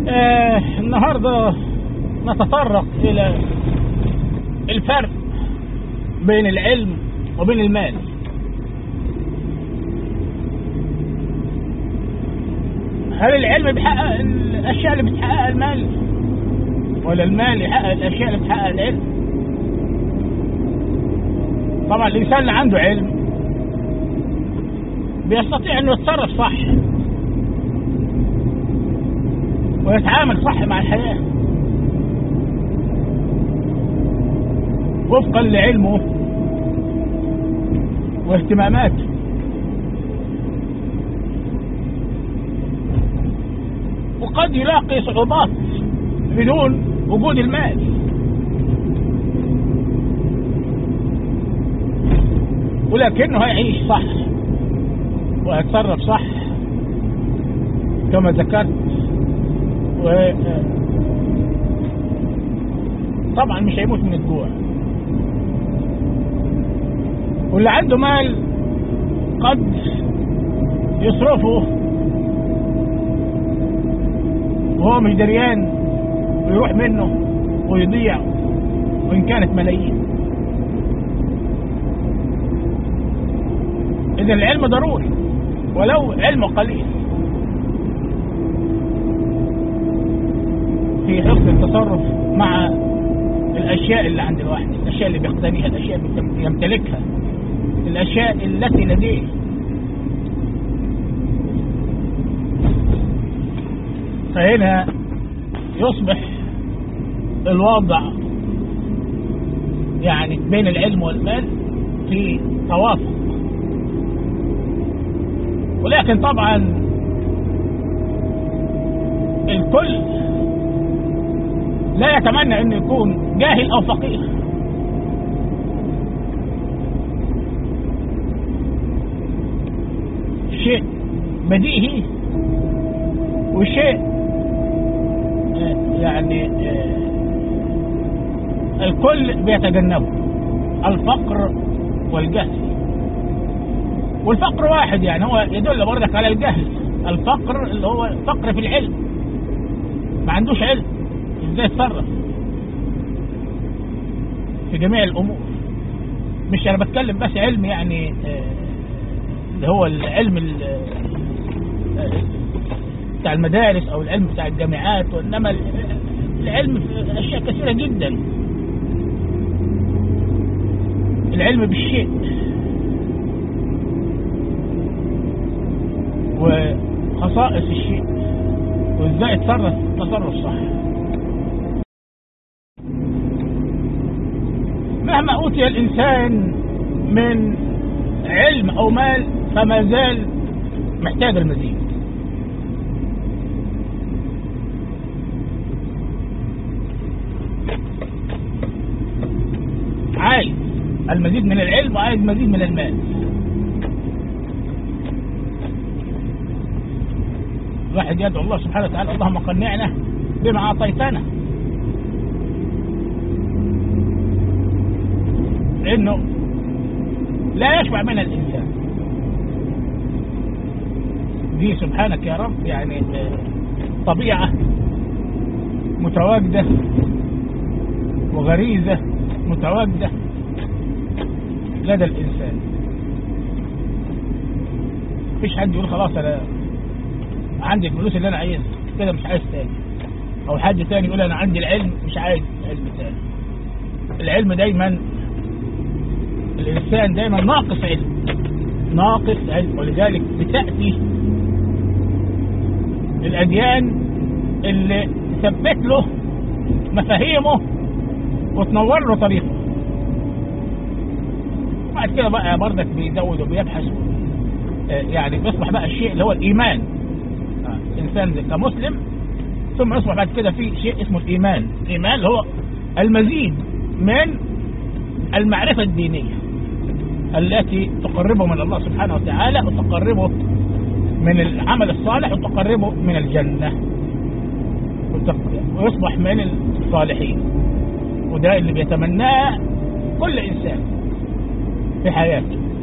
النهاردة نتطرق إلى الفرق بين العلم وبين المال. هل العلم بيحقق الأشياء اللي بتحققها المال، ولا المال يحقق الأشياء اللي بتحققها العلم؟ طبعا الإنسان اللي عنده علم بيستطيع أنه يتصرف صح ويتعامل صح مع الحياة وفقا لعلمه واهتماماته. وقد يلاقي صعوبات بدون وجود المال، ولكنه هيعيش صح وهيتصرف صح كما ذكرت. طبعا مش هيموت من الجوع. واللي عنده مال قد يصرفه وهو مش دريان ويروح منه ويضيع، وإن كانت ملايين. إذن العلم ضروري ولو علم قليل في حسن التصرف مع الأشياء اللي عند الواحد، الأشياء اللي بيقتنيها، الأشياء اللي يمتلكها، الأشياء التي لديه. فهنا يصبح الوضع يعني بين العلم والمال في توافق. ولكن طبعا الكل لا يتمنى انه يكون جاهل او فقير. شيء بديهي وشيء يعني الكل بيتجنبه، الفقر والجهل. والفقر واحد يعني هو يدل برضك على الجهل. الفقر اللي هو فقر في العلم، ما عندوش علم ازاي يتصرف في جميع الامور. مش انا بتكلم بس علم يعني اللي هو العلم بتاع المدارس او العلم بتاع الجامعات، وانما العلم في اشياء كثيرة جدا. العلم بالشيء وخصائص الشيء وازاي يتصرف تصرف صح. مهما اوتي الانسان من علم او مال فما زال محتاج المزيد. عايز المزيد من العلم وعايز مزيد من المال. الواحد يدعو الله سبحانه وتعالى: اللهم قنعنا بما أعطيتنا، لأنه لا يشبع من الإنسان. دي سبحانك يا رب يعني طبيعة متواجدة وغريزة متواجدة لدى الإنسان. مفيش حد يقول خلاص أنا عندي الفلوس اللي أنا عايزها كده مش عايز تاني، أو حد تاني يقول أنا عندي العلم مش عايز علم تاني. العلم دايما الإنسان دايما ناقص علم، ناقص علم. ولذلك بتأتي الأديان اللي تثبت له مفاهيمه وتنور له طريقه. بعد كده بقى بردك بيزود وبيبحث يعني بيصبح بقى الشيء اللي هو الإيمان. إنسان كمسلم ثم يصبح بعد كده في شيء اسمه الإيمان. الإيمان اللي هو المزيد من المعرفة الدينية التي تقربه من الله سبحانه وتعالى وتقربه من العمل الصالح وتقربه من الجنة ويصبح من الصالحين. وده اللي بيتمناه كل إنسان في حياته.